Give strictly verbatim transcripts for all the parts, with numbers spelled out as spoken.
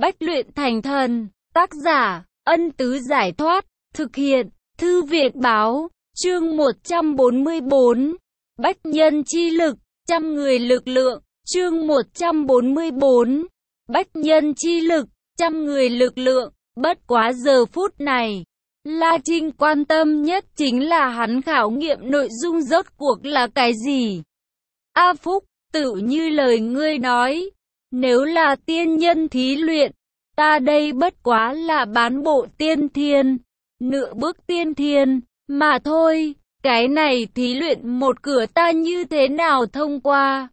Bách luyện thành thần. Tác giả, Ân Tứ Giải Thoát. Thực hiện, Thư viện Báo. Chương một trăm bốn mươi bốn. Bách nhân chi lực, trăm người lực lượng. Chương một trăm bốn mươi bốn. Bách nhân chi lực, trăm người lực lượng. Bất quá giờ phút này, La Trinh quan tâm nhất chính là hắn khảo nghiệm nội dung rốt cuộc là cái gì. A Phúc, tự như lời ngươi nói, nếu là tiên nhân thí luyện, ta đây bất quá là bán bộ tiên thiên, nửa bước tiên thiên, mà thôi, cái này thí luyện một cửa ta như thế nào thông qua?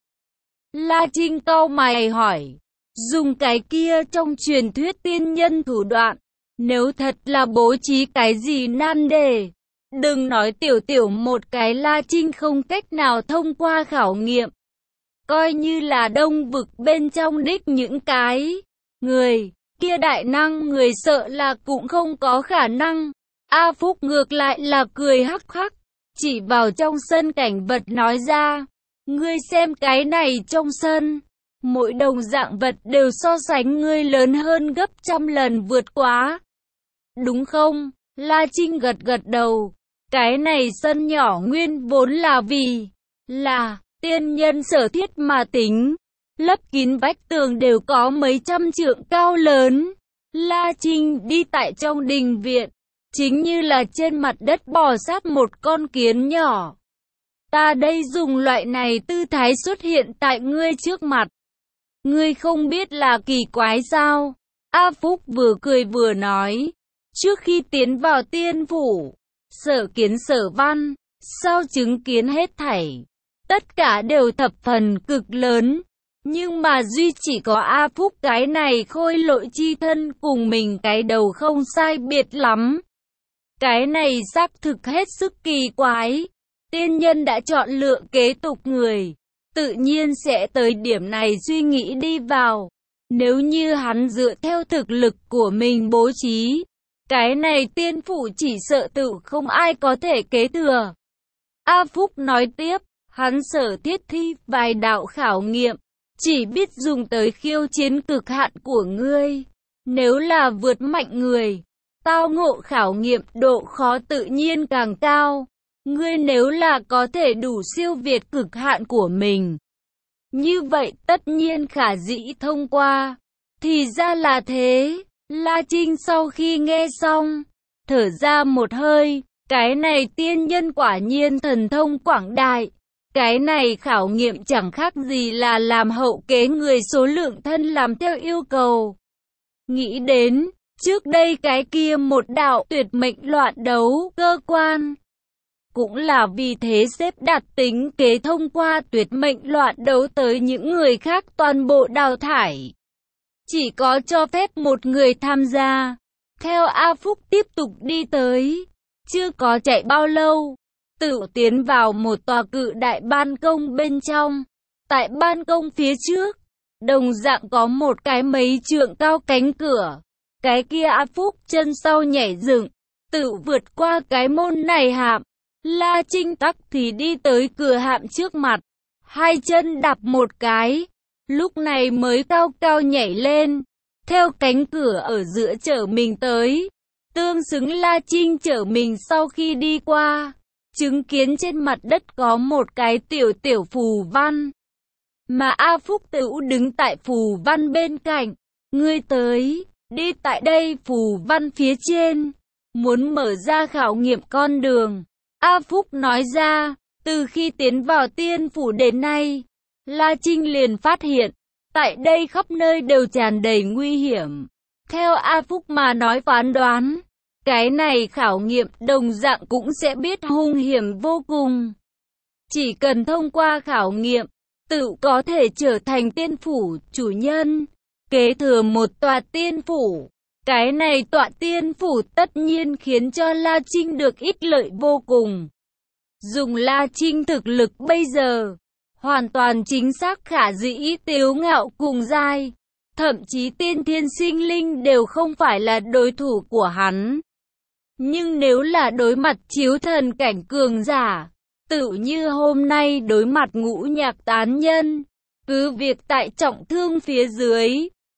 La Trinh cau mày hỏi, dùng cái kia trong truyền thuyết tiên nhân thủ đoạn, nếu thật là bố trí cái gì nan đề, đừng nói tiểu tiểu một cái La Trinh không cách nào thông qua khảo nghiệm. Coi như là đông vực bên trong đích những cái người kia đại năng người sợ là cũng không có khả năng. A Phúc ngược lại là cười hắc hắc, chỉ vào trong sân cảnh vật nói ra, ngươi xem cái này trong sân, mỗi đồng dạng vật đều so sánh ngươi lớn hơn gấp trăm lần vượt quá. Đúng không? La Trinh gật gật đầu, cái này sân nhỏ nguyên vốn là vì là tiên nhân sở thiết mà tính, lấp kín vách tường đều có mấy trăm trượng cao lớn. La Trinh đi tại trong đình viện, chính như là trên mặt đất bò sát một con kiến nhỏ. Ta đây dùng loại này tư thái xuất hiện tại ngươi trước mặt, ngươi không biết là kỳ quái sao? A Phúc vừa cười vừa nói, trước khi tiến vào tiên phủ, sở kiến sở văn, sau chứng kiến hết thảy, tất cả đều thập phần cực lớn, nhưng mà duy chỉ có A Phúc cái này khôi lỗi chi thân cùng mình cái đầu không sai biệt lắm. Cái này xác thực hết sức kỳ quái. Tiên nhân đã chọn lựa kế tục người, tự nhiên sẽ tới điểm này suy nghĩ đi vào. Nếu như hắn dựa theo thực lực của mình bố trí, cái này tiên phủ chỉ sợ tự không ai có thể kế thừa. A Phúc nói tiếp, hắn sở thiết thi vài đạo khảo nghiệm, chỉ biết dùng tới khiêu chiến cực hạn của ngươi. Nếu là vượt mạnh người, tao ngộ khảo nghiệm độ khó tự nhiên càng cao. Ngươi nếu là có thể đủ siêu việt cực hạn của mình, như vậy tất nhiên khả dĩ thông qua. Thì ra là thế. La Trinh sau khi nghe xong, thở ra một hơi, cái này tiên nhân quả nhiên thần thông quảng đại. Cái này khảo nghiệm chẳng khác gì là làm hậu kế người số lượng thân làm theo yêu cầu. Nghĩ đến, trước đây cái kia một đạo tuyệt mệnh loạn đấu cơ quan, cũng là vì thế xếp đặt tính kế thông qua tuyệt mệnh loạn đấu tới những người khác toàn bộ đào thải. Chỉ có cho phép một người tham gia. Theo A Phúc tiếp tục đi tới, chưa có chạy bao lâu, tự tiến vào một tòa cự đại ban công bên trong. Tại ban công phía trước, đồng dạng có một cái mấy trượng cao cánh cửa. Cái kia A Phúc chân sau nhảy dựng, tự vượt qua cái môn này hạm. La Trinh tắc thì đi tới cửa hạm trước mặt, hai chân đạp một cái, lúc này mới cao cao nhảy lên, theo cánh cửa ở giữa chở mình tới. Tương xứng La Trinh chở mình sau khi đi qua, chứng kiến trên mặt đất có một cái tiểu tiểu phù văn, mà A Phúc tự đứng tại phù văn bên cạnh. Ngươi tới, đi tại đây phù văn phía trên, muốn mở ra khảo nghiệm con đường. A Phúc nói ra, từ khi tiến vào tiên phủ đến nay, La Trinh liền phát hiện, tại đây khắp nơi đều tràn đầy nguy hiểm. Theo A Phúc mà nói phán đoán, cái này khảo nghiệm đồng dạng cũng sẽ biết hung hiểm vô cùng. Chỉ cần thông qua khảo nghiệm, tự có thể trở thành tiên phủ chủ nhân, kế thừa một tòa tiên phủ. Cái này tọa tiên phủ tất nhiên khiến cho La Trinh được ích lợi vô cùng. Dùng La Trinh thực lực bây giờ, hoàn toàn chính xác khả dĩ tiếu ngạo cùng giai. Thậm chí tiên thiên sinh linh đều không phải là đối thủ của hắn. Nhưng nếu là đối mặt chiếu thần cảnh cường giả, tự như hôm nay đối mặt ngũ nhạc tán nhân, cứ việc tại trọng thương phía dưới,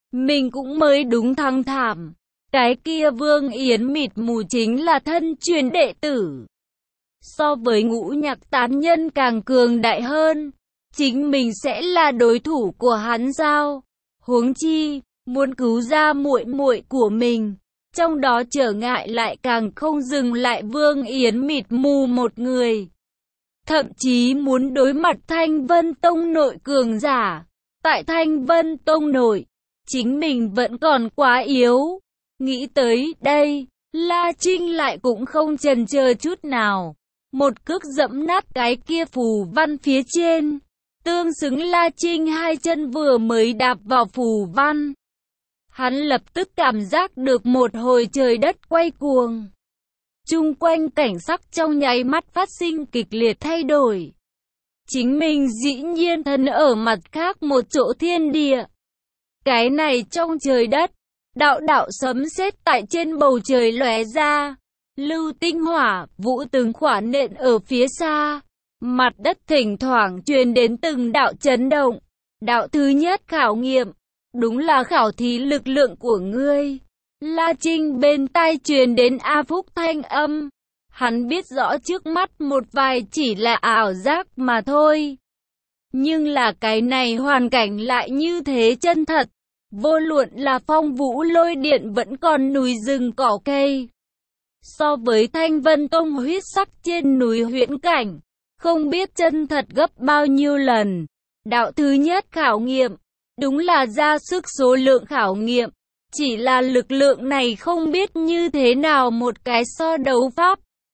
Mình cũng mới đúng thăng thảm. Cái kia Vương Yến mịt mù chính là thân truyền đệ tử. So với ngũ nhạc tán nhân càng cường đại hơn. Chính mình sẽ là đối thủ của hắn sao? Huống chi, muốn cứu ra muội muội của mình. Trong đó trở ngại lại càng không dừng lại Vương Yến mịt mù một người. Thậm chí muốn đối mặt Thanh Vân Tông nội cường giả. Tại Thanh Vân Tông nội, chính mình vẫn còn quá yếu. Nghĩ tới đây, La Trinh lại cũng không chần chờ chút nào. Một cước dẫm nát cái kia phù văn phía trên. Tương xứng La Trinh hai chân vừa mới đạp vào phù văn. Hắn lập tức cảm giác được một hồi trời đất quay cuồng. Chung quanh cảnh sắc trong nháy mắt phát sinh kịch liệt thay đổi. Chính mình dĩ nhiên thân ở mặt khác một chỗ thiên địa. Cái này trong trời đất, đạo đạo sấm sét tại trên bầu trời lóe ra. Lưu tinh hỏa, vũ từng khỏa nện ở phía xa. Mặt đất thỉnh thoảng truyền đến từng đạo chấn động. Đạo thứ nhất khảo nghiệm, đúng là khảo thí lực lượng của ngươi. La Trinh bên tai truyền đến A Phúc thanh âm. Hắn biết rõ trước mắt một vài chỉ là ảo giác mà thôi. Nhưng là cái này hoàn cảnh lại như thế chân thật. Vô luận là phong vũ lôi điện vẫn còn núi rừng cỏ cây. So với Thanh Vân Tông huyết sắc trên núi huyễn cảnh, không biết chân thật gấp bao nhiêu lần. Đạo thứ nhất khảo nghiệm, đúng là ra sức số lượng khảo nghiệm. Chỉ là lực lượng này không biết như thế nào một cái so đấu pháp.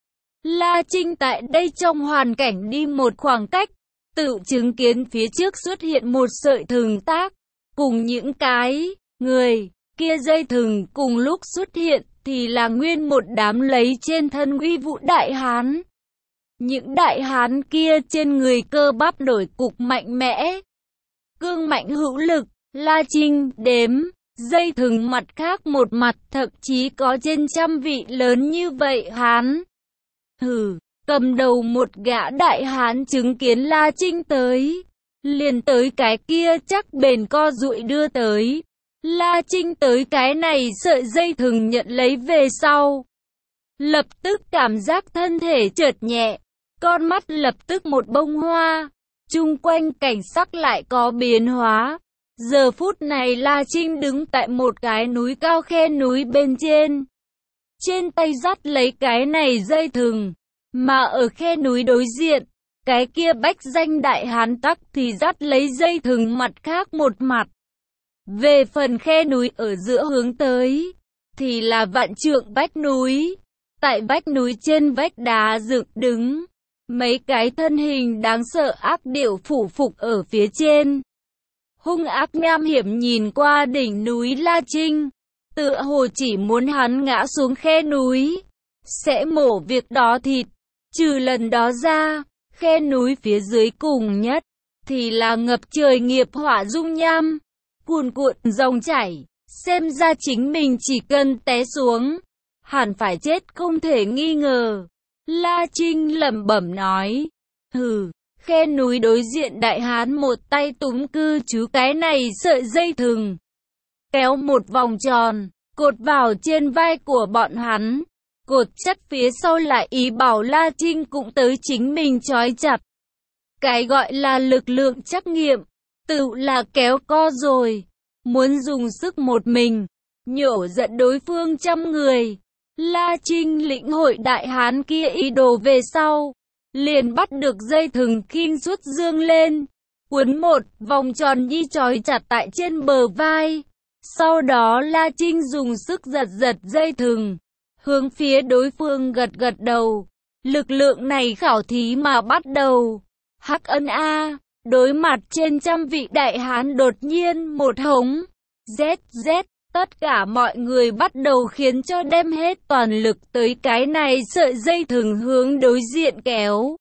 La Trinh tại đây trong hoàn cảnh đi một khoảng cách, tự chứng kiến phía trước xuất hiện một sợi thừng tác. Cùng những cái người kia dây thừng cùng lúc xuất hiện thì là nguyên một đám lấy trên thân uy vũ đại hán. Những đại hán kia trên người cơ bắp nổi cục mạnh mẽ. Cương mạnh hữu lực, La Trinh đếm, dây thừng mặt khác một mặt thậm chí có trên trăm vị lớn như vậy hán. Hừ, cầm đầu một gã đại hán chứng kiến La Trinh tới. Liền tới cái kia chắc bền co duỗi đưa tới. La Trinh tới cái này sợi dây thừng nhận lấy về sau. Lập tức cảm giác thân thể chợt nhẹ. Con mắt lập tức một bông hoa. Chung quanh cảnh sắc lại có biến hóa. Giờ phút này La Trinh đứng tại một cái núi cao khe núi bên trên. Trên tay dắt lấy cái này dây thừng. Mà ở khe núi đối diện, cái kia bách danh đại hán tắc thì dắt lấy dây thừng mặt khác một mặt. Về phần khe núi ở giữa hướng tới, thì là vạn trượng vách núi. Tại vách núi trên vách đá dựng đứng, mấy cái thân hình đáng sợ ác điểu phủ phục ở phía trên. Hung ác nham hiểm nhìn qua đỉnh núi La Trinh, tựa hồ chỉ muốn hắn ngã xuống khe núi, sẽ mổ việc đó thịt. Trừ lần đó ra, khe núi phía dưới cùng nhất, thì là ngập trời nghiệp hỏa dung nham, cuồn cuộn dòng chảy, xem ra chính mình chỉ cần té xuống, hẳn phải chết không thể nghi ngờ. La Trinh lẩm bẩm nói, hừ, khe núi đối diện đại hán một tay túm cư chứ cái này sợi dây thừng, kéo một vòng tròn, cột vào trên vai của bọn hắn. Cột chắc phía sau lại ý bảo La Trinh cũng tới chính mình trói chặt. Cái gọi là lực lượng trắc nghiệm, tự là kéo co rồi. Muốn dùng sức một mình, nhổ giận đối phương trăm người. La Trinh lĩnh hội đại hán kia ý đồ về sau. Liền bắt được dây thừng khinh suốt dương lên. Cuốn một vòng tròn nhi trói chặt tại trên bờ vai. Sau đó La Trinh dùng sức giật giật dây thừng. Hướng phía đối phương gật gật đầu. Lực lượng này khảo thí mà bắt đầu. Hắc Ân A, đối mặt trên trăm vị đại hán đột nhiên một hống. Z Z, tất cả mọi người bắt đầu khiến cho đem hết toàn lực tới cái này sợi dây thừng hướng đối diện kéo.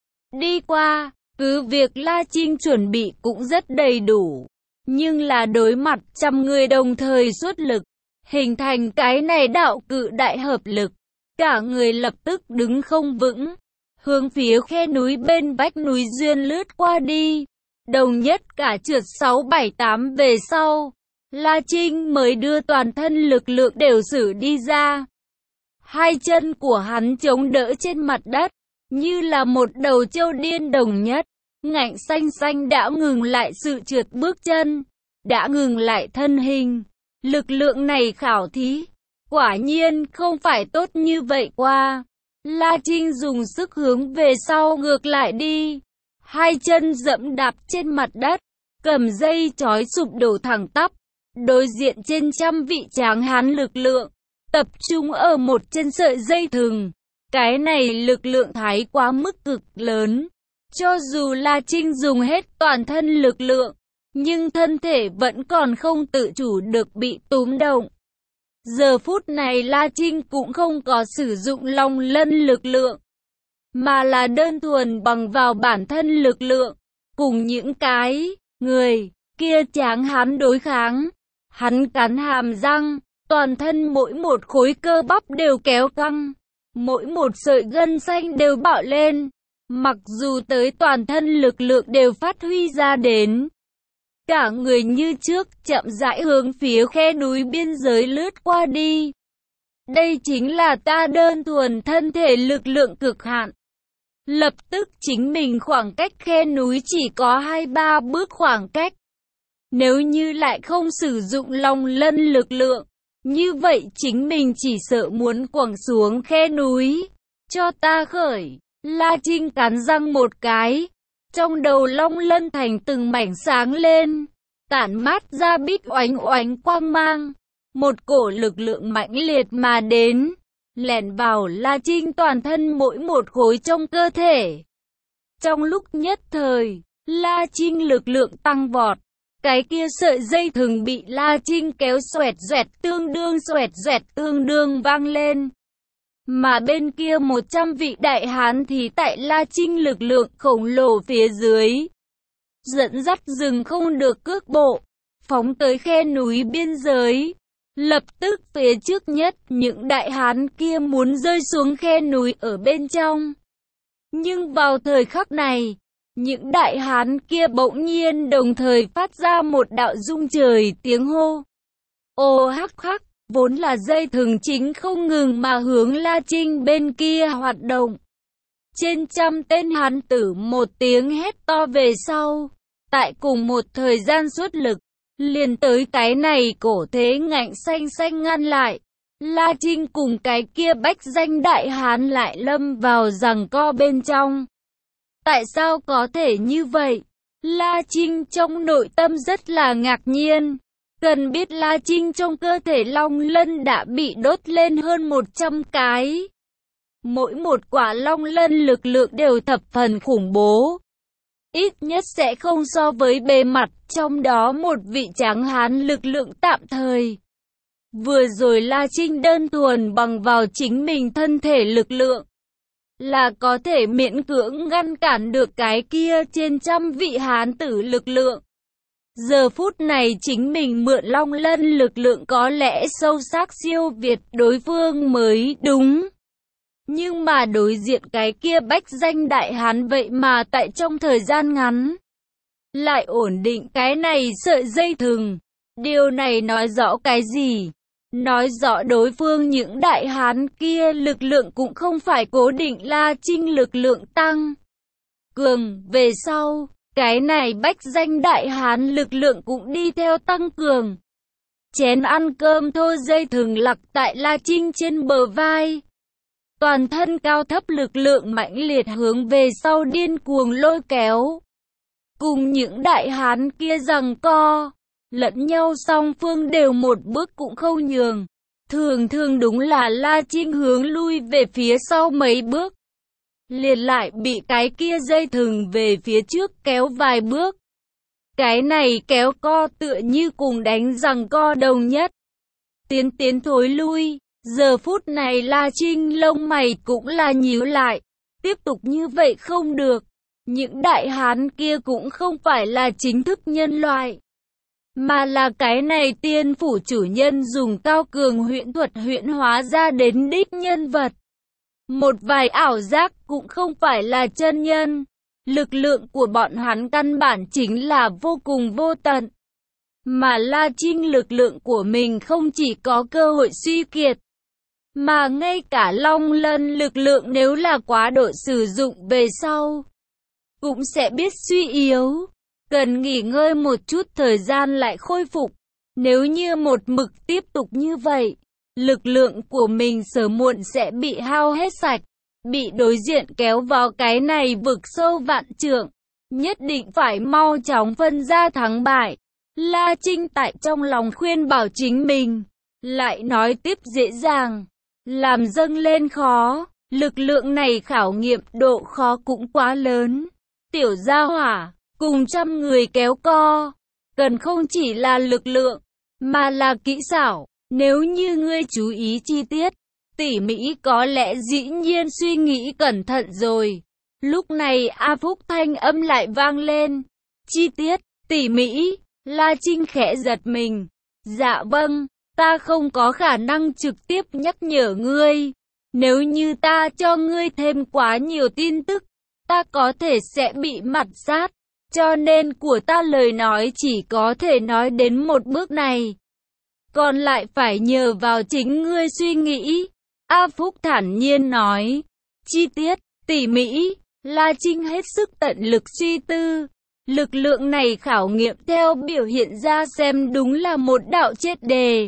Đi qua, cứ việc La Trinh chuẩn bị cũng rất đầy đủ. Nhưng là đối mặt trăm người đồng thời xuất lực. Hình thành cái này đạo cự đại hợp lực. Cả người lập tức đứng không vững. Hướng phía khe núi bên vách núi duyên lướt qua đi. Đồng nhất cả trượt sáu bảy tám về sau. La Trinh mới đưa toàn thân lực lượng đều sử đi ra. Hai chân của hắn chống đỡ trên mặt đất, như là một đầu trâu điên đồng nhất. Ngạnh xanh xanh đã ngừng lại sự trượt bước chân, đã ngừng lại thân hình. Lực lượng này khảo thí, quả nhiên không phải tốt như vậy qua. La Trinh dùng sức hướng về sau ngược lại đi. Hai chân dẫm đạp trên mặt đất, cầm dây trói sụp đổ thẳng tắp. Đối diện trên trăm vị tráng hán lực lượng, tập trung ở một chân sợi dây thừng. Cái này lực lượng thái quá mức cực lớn. Cho dù La Trinh dùng hết toàn thân lực lượng, nhưng thân thể vẫn còn không tự chủ được bị túm động. Giờ phút này La Trinh cũng không có sử dụng long lân lực lượng, mà là đơn thuần bằng vào bản thân lực lượng, cùng những cái người kia tráng hán đối kháng. Hắn cắn hàm răng, toàn thân mỗi một khối cơ bắp đều kéo căng, mỗi một sợi gân xanh đều bạo lên. Mặc dù tới toàn thân lực lượng đều phát huy ra đến, cả người như trước chậm rãi hướng phía khe núi biên giới lướt qua đi. Đây chính là ta đơn thuần thân thể lực lượng cực hạn. Lập tức chính mình khoảng cách khe núi chỉ có hai ba bước khoảng cách. Nếu như lại không sử dụng long lân lực lượng, như vậy chính mình chỉ sợ muốn quẳng xuống khe núi. Cho ta khởi. La Trinh cắn răng một cái, trong đầu long lân thành từng mảnh sáng lên, tản mát ra bít oánh oánh quang mang. Một cổ lực lượng mãnh liệt mà đến, lẻn vào La Trinh toàn thân mỗi một khối trong cơ thể. Trong lúc nhất thời, La Trinh lực lượng tăng vọt, cái kia sợi dây thừng bị La Trinh kéo xoẹt xoẹt tương đương xoẹt xoẹt tương đương vang lên. Mà bên kia một trăm vị đại hán thì tại La Trinh lực lượng khổng lồ phía dưới, dẫn dắt dừng không được cước bộ, phóng tới khe núi biên giới. Lập tức phía trước nhất những đại hán kia muốn rơi xuống khe núi ở bên trong. Nhưng vào thời khắc này, những đại hán kia bỗng nhiên đồng thời phát ra một đạo rung trời tiếng hô. Ô hắc hắc! Vốn là dây thừng chính không ngừng mà hướng La Trinh bên kia hoạt động. Trên trăm tên hán tử một tiếng hét to về sau. Tại cùng một thời gian xuất lực, liền tới cái này cổ thế ngạnh xanh xanh ngăn lại. La Trinh cùng cái kia bách danh đại hán lại lâm vào giằng co bên trong. Tại sao có thể như vậy? La Trinh trong nội tâm rất là ngạc nhiên. Cần biết La Trinh trong cơ thể long lân đã bị đốt lên hơn một trăm cái. Mỗi một quả long lân lực lượng đều thập phần khủng bố. Ít nhất sẽ không so với bề mặt trong đó một vị tráng hán lực lượng tạm thời. Vừa rồi La Trinh đơn thuần bằng vào chính mình thân thể lực lượng, là có thể miễn cưỡng ngăn cản được cái kia trên trăm vị hán tử lực lượng. Giờ phút này chính mình mượn long lân lực lượng có lẽ sâu sắc siêu việt đối phương mới đúng. Nhưng mà đối diện cái kia bách danh đại hán vậy mà tại trong thời gian ngắn lại ổn định cái này sợi dây thừng. Điều này nói rõ cái gì? Nói rõ đối phương những đại hán kia lực lượng cũng không phải cố định. La Trinh lực lượng tăng cường về sau, cái này bách danh đại hán lực lượng cũng đi theo tăng cường. Chén ăn cơm thô dây thừng lặc tại La Trinh trên bờ vai. Toàn thân cao thấp lực lượng mãnh liệt hướng về sau điên cuồng lôi kéo. Cùng những đại hán kia giằng co, lẫn nhau song phương đều một bước cũng không nhường. Thường thường đúng là La Trinh hướng lui về phía sau mấy bước, liền lại bị cái kia dây thừng về phía trước kéo vài bước. Cái này kéo co tựa như cùng đánh giằng co đồng nhất. Tiến tiến thối lui, giờ phút này La Trinh lông mày cũng là nhíu lại. Tiếp tục như vậy không được. Những đại hán kia cũng không phải là chính thức nhân loại, mà là cái này tiên phủ chủ nhân dùng cao cường huyễn thuật huyễn hóa ra đến đích nhân vật. Một vài ảo giác cũng không phải là chân nhân. Lực lượng của bọn hắn căn bản chính là vô cùng vô tận. Mà La Trinh lực lượng của mình không chỉ có cơ hội suy kiệt, mà ngay cả Long Lân lực lượng nếu là quá độ sử dụng về sau, cũng sẽ biết suy yếu. Cần nghỉ ngơi một chút thời gian lại khôi phục. Nếu như một mực tiếp tục như vậy, lực lượng của mình sớm muộn sẽ bị hao hết sạch, bị đối diện kéo vào cái này vực sâu vạn trượng. Nhất định phải mau chóng phân ra thắng bại. La Trinh tại trong lòng khuyên bảo chính mình, lại nói tiếp dễ dàng, làm dâng lên khó. Lực lượng này khảo nghiệm độ khó cũng quá lớn. Tiểu gia hỏa, cùng trăm người kéo co, cần không chỉ là lực lượng, mà là kỹ xảo. Nếu như ngươi chú ý chi tiết, tỉ mỉ có lẽ dĩ nhiên suy nghĩ cẩn thận rồi. Lúc này A Phúc thanh âm lại vang lên. Chi tiết, tỉ mỉ, La Trinh khẽ giật mình. Dạ vâng, ta không có khả năng trực tiếp nhắc nhở ngươi. Nếu như ta cho ngươi thêm quá nhiều tin tức, ta có thể sẽ bị mặt sát. Cho nên của ta lời nói chỉ có thể nói đến một bước này. Còn lại phải nhờ vào chính ngươi suy nghĩ. A Phúc thản nhiên nói. Chi tiết, tỉ mỉ, La Trinh hết sức tận lực suy tư. Lực lượng này khảo nghiệm theo biểu hiện ra xem đúng là một đạo chết đề.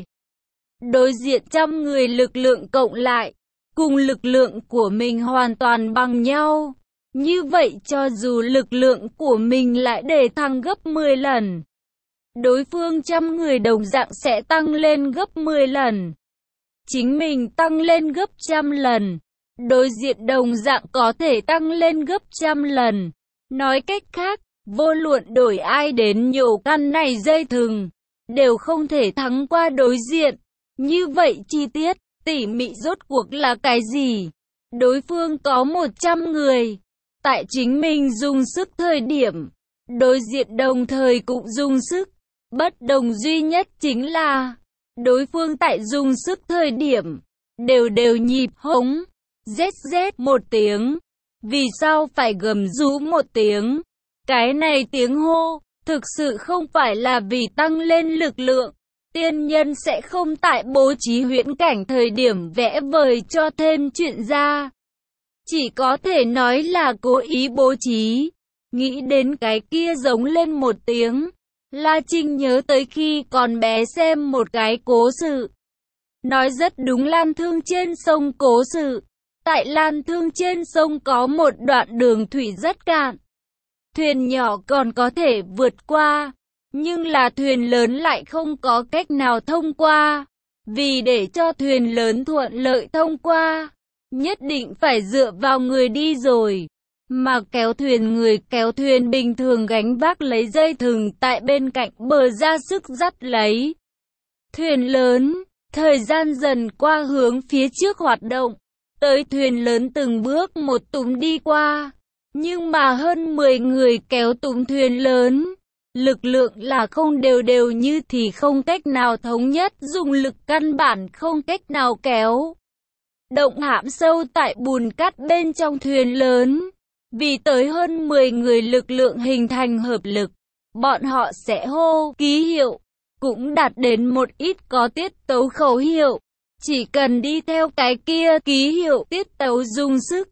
Đối diện trăm người lực lượng cộng lại, cùng lực lượng của mình hoàn toàn bằng nhau. Như vậy cho dù lực lượng của mình lại để thăng gấp mười lần, đối phương trăm người đồng dạng sẽ tăng lên gấp mười lần. Chính mình tăng lên gấp trăm lần, đối diện đồng dạng có thể tăng lên gấp trăm lần. Nói cách khác, vô luận đổi ai đến nhổ căn này dây thừng, đều không thể thắng qua đối diện. Như vậy chi tiết, tỉ mỉ rốt cuộc là cái gì? Đối phương có một trăm người. Tại chính mình dùng sức thời điểm, đối diện đồng thời cũng dùng sức. Bất đồng duy nhất chính là, đối phương tại dùng sức thời điểm, đều đều nhịp hống, rét rét một tiếng. Vì sao phải gầm rú một tiếng? Cái này tiếng hô, thực sự không phải là vì tăng lên lực lượng. Tiên nhân sẽ không tại bố trí huyễn cảnh thời điểm vẽ vời cho thêm chuyện ra. Chỉ có thể nói là cố ý bố trí. Nghĩ đến cái kia giống lên một tiếng, La Trinh nhớ tới khi còn bé xem một cái cố sự. Nói rất đúng Lan Thương trên sông cố sự. Tại Lan Thương trên sông có một đoạn đường thủy rất cạn. Thuyền nhỏ còn có thể vượt qua, nhưng là thuyền lớn lại không có cách nào thông qua. Vì để cho thuyền lớn thuận lợi thông qua, nhất định phải dựa vào người đi rồi. Mà kéo thuyền người kéo thuyền bình thường gánh vác lấy dây thừng tại bên cạnh bờ ra sức dắt lấy. Thuyền lớn, thời gian dần qua hướng phía trước hoạt động, tới thuyền lớn từng bước một túm đi qua. Nhưng mà hơn mười người kéo túm thuyền lớn, lực lượng là không đều đều như thì không cách nào thống nhất, dùng lực căn bản không cách nào kéo. Động hãm sâu tại bùn cát bên trong thuyền lớn. Vì tới hơn mười người lực lượng hình thành hợp lực, bọn họ sẽ hô ký hiệu, cũng đạt đến một ít có tiết tấu khẩu hiệu. Chỉ cần đi theo cái kia ký hiệu tiết tấu dùng sức,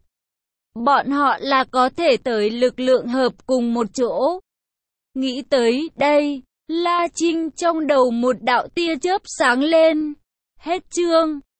bọn họ là có thể tới lực lượng hợp cùng một chỗ. Nghĩ tới đây, La Trinh trong đầu một đạo tia chớp sáng lên. Hết chương.